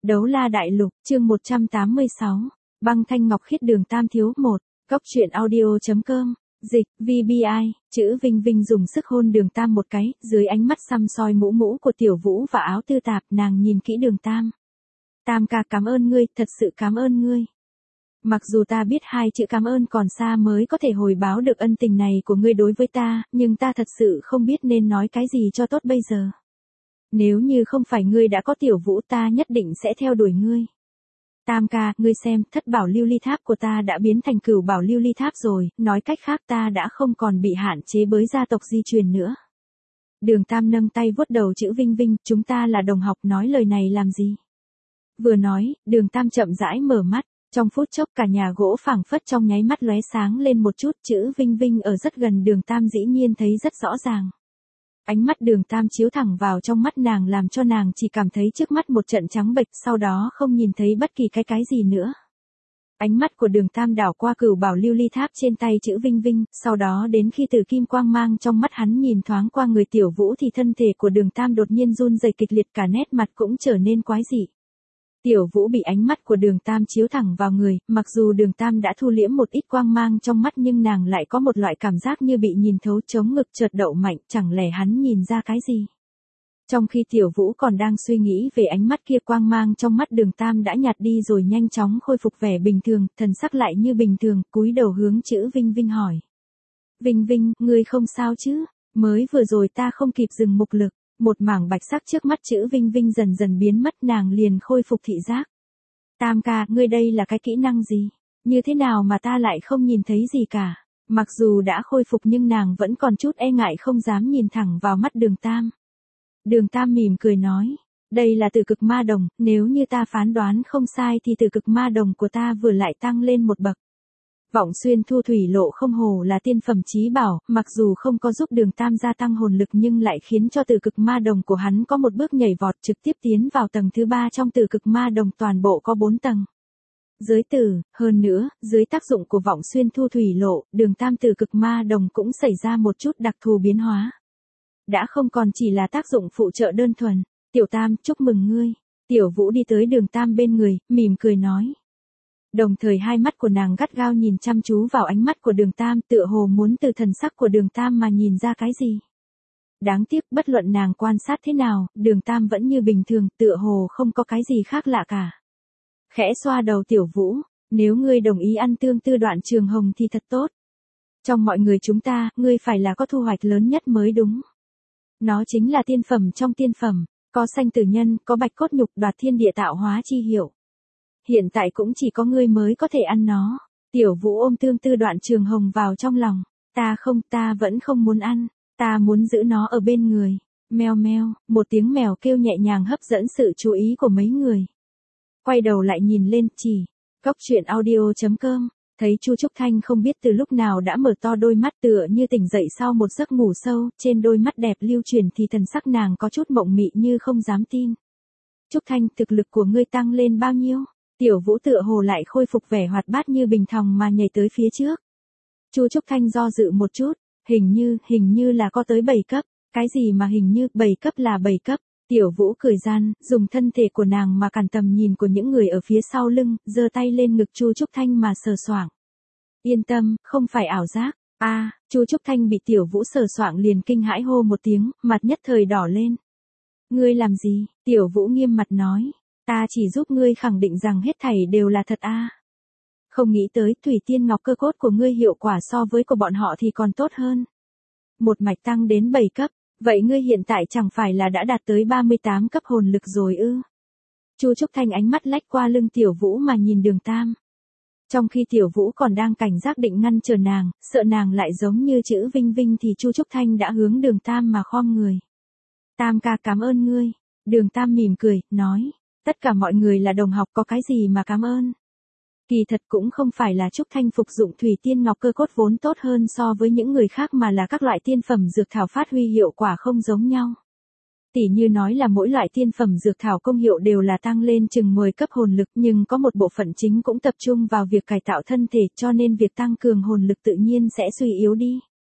Đấu la đại lục, chương 186. Băng thanh ngọc khiết đường tam thiếu 1. Góc truyện audio.com. Dịch, VBI, chữ Vinh Vinh dùng sức hôn đường tam một cái, dưới ánh mắt săm soi mũ mũ của Tiểu Vũ và áo tư tạp, nàng nhìn kỹ đường tam. Tam ca cảm ơn ngươi, thật sự cảm ơn ngươi. Mặc dù ta biết hai chữ cảm ơn còn xa mới có thể hồi báo được ân tình này của ngươi đối với ta, nhưng ta thật sự không biết nên nói cái gì cho tốt bây giờ. Nếu như không phải ngươi đã có Tiểu Vũ ta nhất định sẽ theo đuổi ngươi. Tam ca, ngươi xem, thất bảo lưu ly tháp của ta đã biến thành cửu bảo lưu ly tháp rồi, nói cách khác ta đã không còn bị hạn chế bởi gia tộc di truyền nữa. Đường tam nâng tay vuốt đầu chữ Vinh Vinh, chúng ta là đồng học nói lời này làm gì? Vừa nói, đường tam chậm rãi mở mắt, trong phút chốc cả nhà gỗ phảng phất trong nháy mắt lóe sáng lên một chút, chữ Vinh Vinh ở rất gần đường tam dĩ nhiên thấy rất rõ ràng. Ánh mắt đường tam chiếu thẳng vào trong mắt nàng làm cho nàng chỉ cảm thấy trước mắt một trận trắng bệch, sau đó không nhìn thấy bất kỳ cái gì nữa. Ánh mắt của đường tam đảo qua cửu bảo lưu ly tháp trên tay chữ Vinh Vinh, sau đó đến khi từ kim quang mang trong mắt hắn nhìn thoáng qua người Tiểu Vũ thì thân thể của đường tam đột nhiên run rẩy kịch liệt, cả nét mặt cũng trở nên quái dị. Tiểu Vũ bị ánh mắt của đường tam chiếu thẳng vào người, mặc dù đường tam đã thu liễm một ít quang mang trong mắt nhưng nàng lại có một loại cảm giác như bị nhìn thấu, chống ngực chợt đậu mạnh, chẳng lẽ hắn nhìn ra cái gì. Trong khi Tiểu Vũ còn đang suy nghĩ về ánh mắt kia, quang mang trong mắt đường tam đã nhạt đi rồi nhanh chóng khôi phục vẻ bình thường, thần sắc lại như bình thường, cúi đầu hướng chữ Vinh Vinh hỏi. Vinh Vinh, ngươi không sao chứ? Mới vừa rồi ta không kịp dừng mục lực. Một mảng bạch sắc trước mắt chữ Vinh Vinh dần dần biến mất, nàng liền khôi phục thị giác. Tam ca, ngươi đây là cái kỹ năng gì? Như thế nào mà ta lại không nhìn thấy gì cả? Mặc dù đã khôi phục nhưng nàng vẫn còn chút e ngại không dám nhìn thẳng vào mắt đường tam. Đường tam mỉm cười nói, đây là từ cực ma đồng, nếu như ta phán đoán không sai thì từ cực ma đồng của ta vừa lại tăng lên một bậc. Vọng xuyên thu thủy lộ không hồ là tiên phẩm chí bảo, mặc dù không có giúp đường tam gia tăng hồn lực nhưng lại khiến cho từ cực ma đồng của hắn có một bước nhảy vọt trực tiếp tiến vào tầng thứ 3 trong từ cực ma đồng, toàn bộ có 4 tầng. Dưới từ, hơn nữa, dưới tác dụng của vọng xuyên thu thủy lộ, đường tam từ cực ma đồng cũng xảy ra một chút đặc thù biến hóa. Đã không còn chỉ là tác dụng phụ trợ đơn thuần. Tiểu tam, chúc mừng ngươi. Tiểu Vũ đi tới đường tam bên người, mỉm cười nói. Đồng thời hai mắt của nàng gắt gao nhìn chăm chú vào ánh mắt của đường tam, tựa hồ muốn từ thần sắc của đường tam mà nhìn ra cái gì. Đáng tiếc bất luận nàng quan sát thế nào, đường tam vẫn như bình thường, tựa hồ không có cái gì khác lạ cả. Khẽ xoa đầu Tiểu Vũ, nếu ngươi đồng ý ăn tương tư đoạn trường hồng thì thật tốt. Trong mọi người chúng ta, ngươi phải là có thu hoạch lớn nhất mới đúng. Nó chính là tiên phẩm trong tiên phẩm, có sanh tử nhân, có bạch cốt nhục, đoạt thiên địa tạo hóa chi hiệu. Hiện tại cũng chỉ có ngươi mới có thể ăn nó. Tiểu Vũ ôm tương tư đoạn trường hồng vào trong lòng. Ta vẫn không muốn ăn. Ta muốn giữ nó ở bên người. Meo meo, một tiếng mèo kêu nhẹ nhàng hấp dẫn sự chú ý của mấy người. Quay đầu lại nhìn lên, chỉ. Góc truyện audio.com. Thấy Chu Trúc Thanh không biết từ lúc nào đã mở to đôi mắt tựa như tỉnh dậy sau một giấc ngủ sâu, trên đôi mắt đẹp lưu chuyển thì thần sắc nàng có chút mộng mị như không dám tin. Trúc Thanh, thực lực của ngươi tăng lên bao nhiêu? Tiểu Vũ tựa hồ lại khôi phục vẻ hoạt bát như bình thòng mà nhảy tới phía trước. Chu Trúc Thanh do dự một chút, hình như là có tới 7 cấp, cái gì mà hình như 7 cấp là 7 cấp. Tiểu Vũ cười gian, dùng thân thể của nàng mà cản tầm nhìn của những người ở phía sau lưng, giơ tay lên ngực Chu Trúc Thanh mà sờ soạng. Yên tâm, không phải ảo giác. Chu Trúc Thanh bị Tiểu Vũ sờ soạng liền kinh hãi hô một tiếng, mặt nhất thời đỏ lên. Ngươi làm gì? Tiểu Vũ nghiêm mặt nói. Ta chỉ giúp ngươi khẳng định rằng hết thảy đều là thật Không nghĩ tới thủy tiên ngọc cơ cốt của ngươi hiệu quả so với của bọn họ thì còn tốt hơn. Một mạch tăng đến 7 cấp, vậy ngươi hiện tại chẳng phải là đã đạt tới 38 cấp hồn lực rồi ư? Chu Trúc Thanh ánh mắt lách qua lưng Tiểu Vũ mà nhìn đường tam. Trong khi Tiểu Vũ còn đang cảnh giác định ngăn trở nàng, sợ nàng lại giống như chữ Vinh Vinh thì Chu Trúc Thanh đã hướng đường tam mà khom người. Tam ca cảm ơn ngươi. Đường tam mỉm cười, nói. Tất cả mọi người là đồng học có cái gì mà cảm ơn. Kỳ thật cũng không phải là Trúc Thanh phục dụng thủy tiên ngọc cơ cốt vốn tốt hơn so với những người khác mà là các loại tiên phẩm dược thảo phát huy hiệu quả không giống nhau. Tỉ như nói là mỗi loại tiên phẩm dược thảo công hiệu đều là tăng lên chừng 10 cấp hồn lực nhưng có một bộ phận chính cũng tập trung vào việc cải tạo thân thể cho nên việc tăng cường hồn lực tự nhiên sẽ suy yếu đi.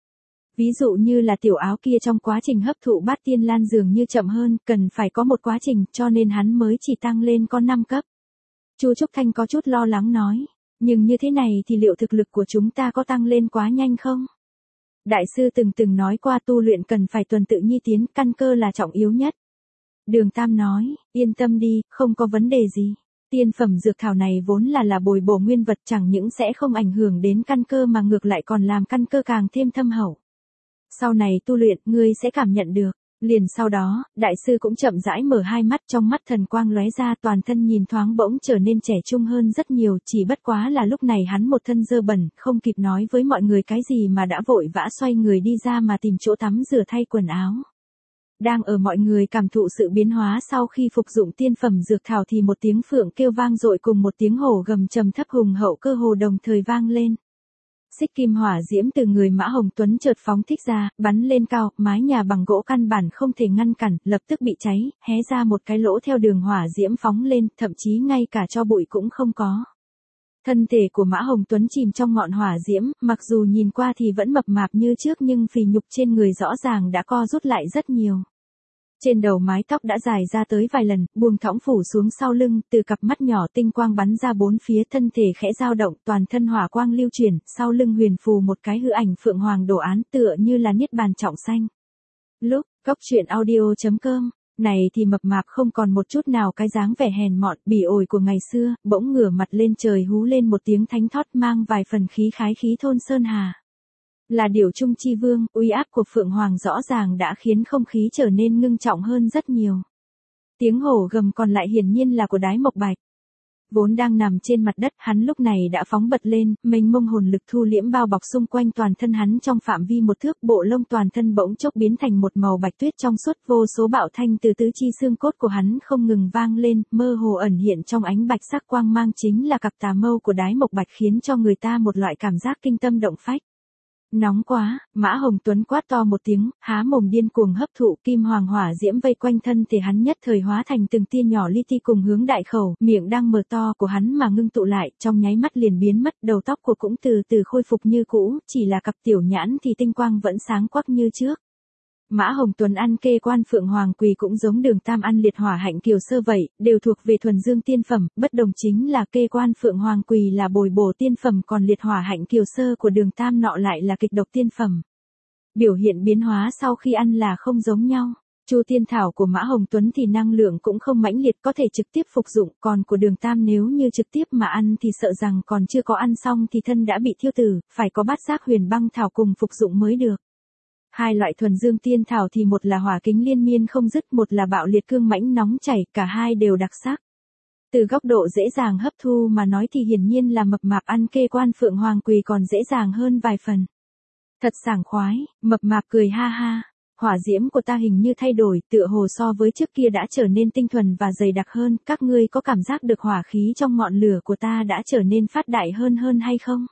Ví dụ như là tiểu áo kia trong quá trình hấp thụ bát tiên lan dường như chậm hơn, cần phải có một quá trình, cho nên hắn mới chỉ tăng lên con 5 cấp. Chu Trúc Thanh có chút lo lắng nói, nhưng như thế này thì liệu thực lực của chúng ta có tăng lên quá nhanh không? Đại sư từng nói qua tu luyện cần phải tuần tự nhi tiến, căn cơ là trọng yếu nhất. Đường Tam nói, yên tâm đi, không có vấn đề gì. Tiên phẩm dược thảo này vốn là bồi bổ nguyên vật, chẳng những sẽ không ảnh hưởng đến căn cơ mà ngược lại còn làm căn cơ càng thêm thâm hậu. Sau này tu luyện, ngươi sẽ cảm nhận được. Liền sau đó, đại sư cũng chậm rãi mở hai mắt, trong mắt thần quang lóe ra, toàn thân nhìn thoáng bỗng trở nên trẻ trung hơn rất nhiều, chỉ bất quá là lúc này hắn một thân dơ bẩn, không kịp nói với mọi người cái gì mà đã vội vã xoay người đi ra mà tìm chỗ tắm rửa thay quần áo. Đang ở mọi người cảm thụ sự biến hóa sau khi phục dụng tiên phẩm dược thảo thì một tiếng phượng kêu vang dội cùng một tiếng hổ gầm trầm thấp hùng hậu cơ hồ đồng thời vang lên. Xích kim hỏa diễm từ người Mã Hồng Tuấn chợt phóng thích ra, bắn lên cao, mái nhà bằng gỗ căn bản không thể ngăn cản, lập tức bị cháy, hé ra một cái lỗ theo đường hỏa diễm phóng lên, thậm chí ngay cả tro bụi cũng không có. Thân thể của Mã Hồng Tuấn chìm trong ngọn hỏa diễm, mặc dù nhìn qua thì vẫn mập mạp như trước nhưng phì nhục trên người rõ ràng đã co rút lại rất nhiều. Trên đầu mái tóc đã dài ra tới vài lần, buông thõng phủ xuống sau lưng, từ cặp mắt nhỏ tinh quang bắn ra bốn phía, thân thể khẽ dao động, toàn thân hỏa quang lưu chuyển, sau lưng huyền phù một cái hư ảnh phượng hoàng đồ án tựa như là niết bàn trọng xanh. Lúc, Cốc Truyện Audio.com, này thì mập mạp không còn một chút nào cái dáng vẻ hèn mọn, bỉ ổi của ngày xưa, bỗng ngửa mặt lên trời hú lên một tiếng thánh thót mang vài phần khí khái khí thôn sơn hà. Là điểu trung chi vương, uy áp của Phượng Hoàng rõ ràng đã khiến không khí trở nên ngưng trọng hơn rất nhiều. Tiếng hổ gầm còn lại hiển nhiên là của Đái Mộc Bạch. Vốn đang nằm trên mặt đất, hắn lúc này đã phóng bật lên, mênh mông hồn lực thu liễm bao bọc xung quanh toàn thân hắn trong phạm vi một thước, bộ lông toàn thân bỗng chốc biến thành một màu bạch tuyết trong suốt, vô số bạo thanh từ tứ chi xương cốt của hắn không ngừng vang lên, mơ hồ ẩn hiện trong ánh bạch sắc quang mang chính là cặp tà mâu của Đái Mộc Bạch khiến cho người ta một loại cảm giác kinh tâm động phách. Nóng quá, Mã Hồng Tuấn quát to một tiếng, há mồm điên cuồng hấp thụ kim hoàng hỏa diễm vây quanh thân thể hắn nhất thời hóa thành từng tia nhỏ li ti cùng hướng đại khẩu, miệng đang mở to của hắn mà ngưng tụ lại, trong nháy mắt liền biến mất, đầu tóc của cũng từ từ khôi phục như cũ, chỉ là cặp tiểu nhãn thì tinh quang vẫn sáng quắc như trước. Mã Hồng Tuấn ăn kê quan Phượng Hoàng Quỳ cũng giống Đường Tam ăn liệt hỏa hạnh kiều sơ vậy, đều thuộc về thuần dương tiên phẩm, bất đồng chính là kê quan Phượng Hoàng Quỳ là bồi bổ tiên phẩm còn liệt hỏa hạnh kiều sơ của Đường Tam nọ lại là kịch độc tiên phẩm. Biểu hiện biến hóa sau khi ăn là không giống nhau. Chu tiên thảo của Mã Hồng Tuấn thì năng lượng cũng không mãnh liệt có thể trực tiếp phục dụng, còn của Đường Tam nếu như trực tiếp mà ăn thì sợ rằng còn chưa có ăn xong thì thân đã bị thiêu tử, phải có bát giác huyền băng thảo cùng phục dụng mới được. Hai loại thuần dương tiên thảo thì một là hỏa kính liên miên không dứt, một là bạo liệt cương mãnh nóng chảy, cả hai đều đặc sắc. Từ góc độ dễ dàng hấp thu mà nói thì hiển nhiên là mập mạp ăn kê quan Phượng Hoàng Quỳ còn dễ dàng hơn vài phần. Thật sảng khoái, mập mạp cười ha ha. Hỏa diễm của ta hình như thay đổi, tựa hồ so với trước kia đã trở nên tinh thuần và dày đặc hơn, các ngươi có cảm giác được hỏa khí trong ngọn lửa của ta đã trở nên phát đại hơn hay không?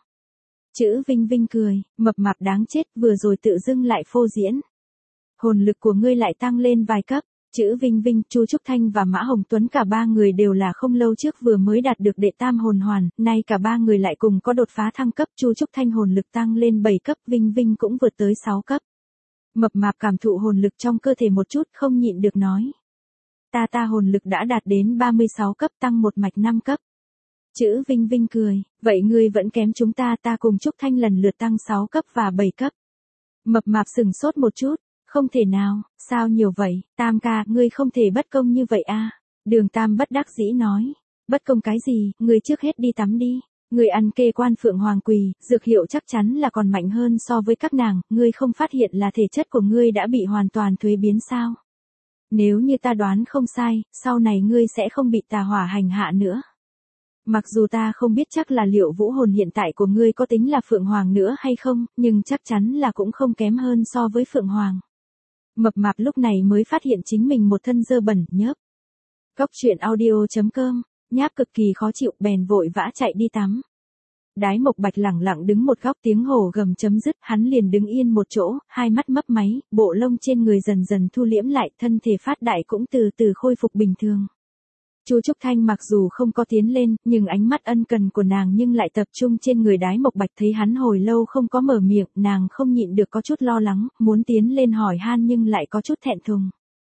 Chữ Vinh Vinh cười, mập mạp đáng chết, vừa rồi tự dưng lại phô diễn. Hồn lực của ngươi lại tăng lên vài cấp. Chữ Vinh Vinh, Chu Trúc Thanh và Mã Hồng Tuấn cả ba người đều là không lâu trước vừa mới đạt được đệ tam hồn hoàn, nay cả ba người lại cùng có đột phá thăng cấp, Chu Trúc Thanh hồn lực tăng lên 7 cấp, Vinh Vinh cũng vượt tới 6 cấp. Mập mạp cảm thụ hồn lực trong cơ thể một chút, không nhịn được nói. Ta hồn lực đã đạt đến 36 cấp, tăng một mạch 5 cấp. Chữ Vinh Vinh cười, vậy ngươi vẫn kém chúng ta cùng Trúc Thanh lần lượt tăng 6 cấp và 7 cấp. Mập mạp sừng sốt một chút, không thể nào, sao nhiều vậy, Tam ca, ngươi không thể bất công như vậy à. Đường Tam bất đắc dĩ nói, bất công cái gì, ngươi trước hết đi tắm đi. Ngươi ăn kê quan Phượng Hoàng Quỳ, dược hiệu chắc chắn là còn mạnh hơn so với các nàng, ngươi không phát hiện là thể chất của ngươi đã bị hoàn toàn thuế biến sao? Nếu như ta đoán không sai, sau này ngươi sẽ không bị tà hỏa hành hạ nữa. Mặc dù ta không biết chắc là liệu vũ hồn hiện tại của ngươi có tính là Phượng Hoàng nữa hay không, nhưng chắc chắn là cũng không kém hơn so với Phượng Hoàng. Mập mạp lúc này mới phát hiện chính mình một thân dơ bẩn, nhớp. Cốc Truyện Audio.com, nháp cực kỳ khó chịu, bèn vội vã chạy đi tắm. Đái Mộc Bạch lẳng lặng đứng một góc, tiếng hổ gầm chấm dứt, hắn liền đứng yên một chỗ, hai mắt mấp máy, bộ lông trên người dần dần thu liễm lại, thân thể phát đại cũng từ từ khôi phục bình thường. Chu Trúc Thanh mặc dù không có tiến lên, nhưng ánh mắt ân cần của nàng nhưng lại tập trung trên người Đái Mộc Bạch, thấy hắn hồi lâu không có mở miệng, nàng không nhịn được có chút lo lắng, muốn tiến lên hỏi han nhưng lại có chút thẹn thùng.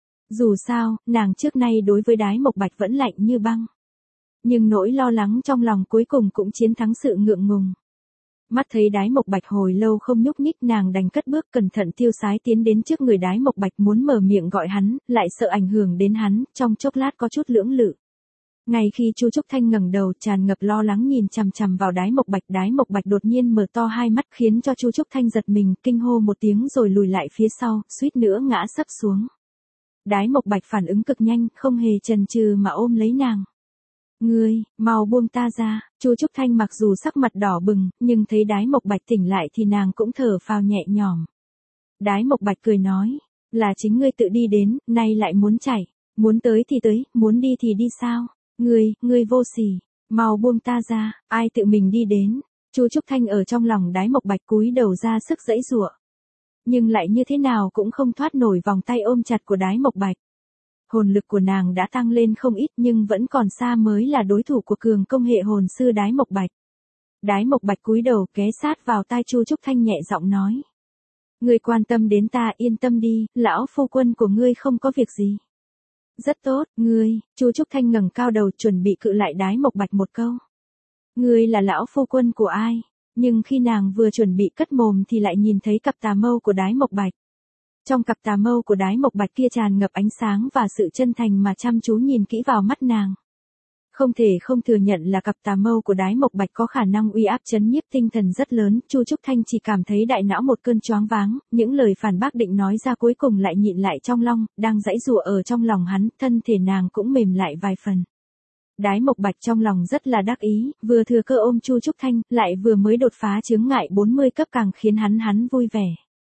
Dù sao, nàng trước nay đối với Đái Mộc Bạch vẫn lạnh như băng. Nhưng nỗi lo lắng trong lòng cuối cùng cũng chiến thắng sự ngượng ngùng. Mắt thấy Đái Mộc Bạch hồi lâu không nhúc nhích, nàng đành cất bước cẩn thận tiêu sái tiến đến trước người Đái Mộc Bạch, muốn mở miệng gọi hắn, lại sợ ảnh hưởng đến hắn, trong chốc lát có chút lưỡng lự. Ngay khi Chu Trúc Thanh ngẩng đầu tràn ngập lo lắng nhìn chằm chằm vào Đái Mộc Bạch đột nhiên mở to hai mắt khiến cho Chu Trúc Thanh giật mình, kinh hô một tiếng rồi lùi lại phía sau, suýt nữa ngã sấp xuống. Đái Mộc Bạch phản ứng cực nhanh, không hề chần chừ mà ôm lấy nàng. Ngươi, mau buông ta ra. Chu Trúc Thanh mặc dù sắc mặt đỏ bừng, nhưng thấy Đái Mộc Bạch tỉnh lại thì nàng cũng thở phào nhẹ nhõm. Đái Mộc Bạch cười nói, là chính ngươi tự đi đến, nay lại muốn chạy, muốn tới thì tới, muốn đi thì đi sao? Ngươi vô sỉ, mau buông ta ra, ai tự mình đi đến? Chu Trúc Thanh ở trong lòng Đái Mộc Bạch cúi đầu ra sức giãy giụa, nhưng lại như thế nào cũng không thoát nổi vòng tay ôm chặt của Đái Mộc Bạch. Hồn lực của nàng đã tăng lên không ít nhưng vẫn còn xa mới là đối thủ của cường công hệ hồn sư Đái Mộc Bạch. Đái Mộc Bạch cúi đầu ghé sát vào tai Chu Trúc Thanh nhẹ giọng nói. Ngươi quan tâm đến ta, yên tâm đi, lão phu quân của ngươi không có việc gì. Rất tốt, ngươi. Chu Trúc Thanh ngẩng cao đầu chuẩn bị cự lại Đái Mộc Bạch một câu. Ngươi là lão phu quân của ai? Nhưng khi nàng vừa chuẩn bị cất mồm thì lại nhìn thấy cặp tà mâu của Đái Mộc Bạch. Trong cặp tà mâu của Đái Mộc Bạch kia tràn ngập ánh sáng và sự chân thành mà chăm chú nhìn kỹ vào mắt nàng. Không thể không thừa nhận là cặp tà mâu của Đái Mộc Bạch có khả năng uy áp chấn nhiếp tinh thần rất lớn, Chu Trúc Thanh chỉ cảm thấy đại não một cơn choáng váng, những lời phản bác định nói ra cuối cùng lại nhịn lại trong lòng, đang giãy giụa ở trong lòng hắn, thân thể nàng cũng mềm lại vài phần. Đái Mộc Bạch trong lòng rất là đắc ý, vừa thừa cơ ôm Chu Trúc Thanh, lại vừa mới đột phá chướng ngại 40 cấp càng khiến hắn vui vẻ.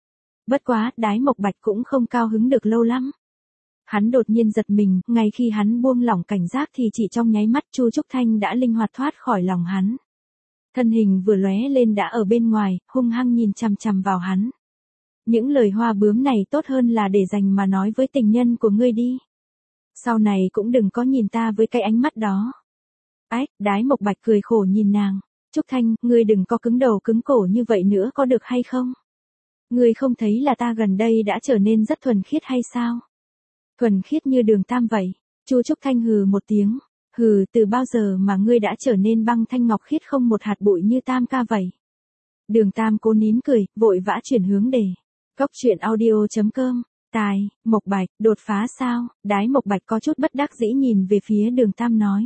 Bất quá, Đái Mộc Bạch cũng không cao hứng được lâu lắm. Hắn đột nhiên giật mình, ngay khi hắn buông lỏng cảnh giác thì chỉ trong nháy mắt Chu Trúc Thanh đã linh hoạt thoát khỏi lòng hắn. Thân hình vừa lóe lên đã ở bên ngoài, hung hăng nhìn chằm chằm vào hắn. Những lời hoa bướm này tốt hơn là để dành mà nói với tình nhân của ngươi đi. Sau này cũng đừng có nhìn ta với cái ánh mắt đó. Ách, Đái Mộc Bạch cười khổ nhìn nàng. Trúc Thanh, ngươi đừng có cứng đầu cứng cổ như vậy nữa có được hay không? Ngươi không thấy là ta gần đây đã trở nên rất thuần khiết hay sao? Thuần khiết như Đường Tam vậy. Chu Trúc Thanh hừ một tiếng. Hừ, từ bao giờ mà ngươi đã trở nên băng thanh ngọc khiết không một hạt bụi như Tam ca vậy? Đường Tam cố nín cười, vội vã chuyển hướng đề. Cóc truyện audio.com. Tài, Mộc Bạch, đột phá sao? Đái Mộc Bạch có chút bất đắc dĩ nhìn về phía Đường Tam nói.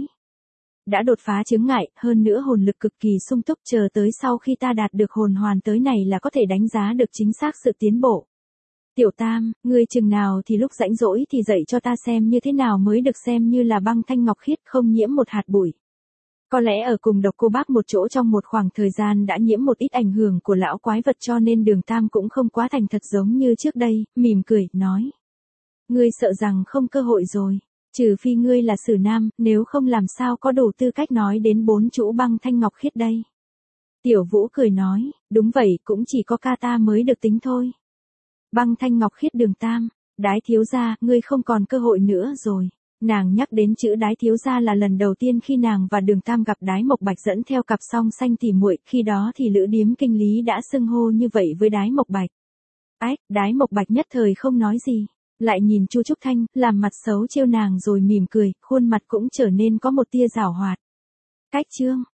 Đã đột phá chướng ngại, hơn nữa hồn lực cực kỳ sung túc, chờ tới sau khi ta đạt được hồn hoàn tới này là có thể đánh giá được chính xác sự tiến bộ. Tiểu Tam, ngươi chừng nào thì lúc rảnh rỗi thì dạy cho ta xem như thế nào mới được xem như là băng thanh ngọc khiết không nhiễm một hạt bụi. Có lẽ ở cùng Độc Cô Bác một chỗ trong một khoảng thời gian đã nhiễm một ít ảnh hưởng của lão quái vật cho nên Đường Tam cũng không quá thành thật giống như trước đây, mỉm cười, nói. Ngươi sợ rằng không cơ hội rồi. Trừ phi ngươi là Sử Nam, nếu không làm sao có đủ tư cách nói đến 4 chữ băng thanh ngọc khiết đây. Tiểu Vũ cười nói, đúng vậy, cũng chỉ có ca ta mới được tính thôi. Băng thanh ngọc khiết Đường Tam, Đái thiếu gia, ngươi không còn cơ hội nữa rồi. Nàng nhắc đến chữ Đái thiếu gia là lần đầu tiên khi nàng và Đường Tam gặp Đái Mộc Bạch dẫn theo cặp song xanh tỉ muội, khi đó thì Lữ Điếm kinh lý đã xưng hô như vậy với Đái Mộc Bạch. Ách, Đái Mộc Bạch nhất thời không nói gì. Lại nhìn Chu Trúc Thanh, làm mặt xấu trêu nàng rồi mỉm cười, khuôn mặt cũng trở nên có một tia giảo hoạt. Cách chương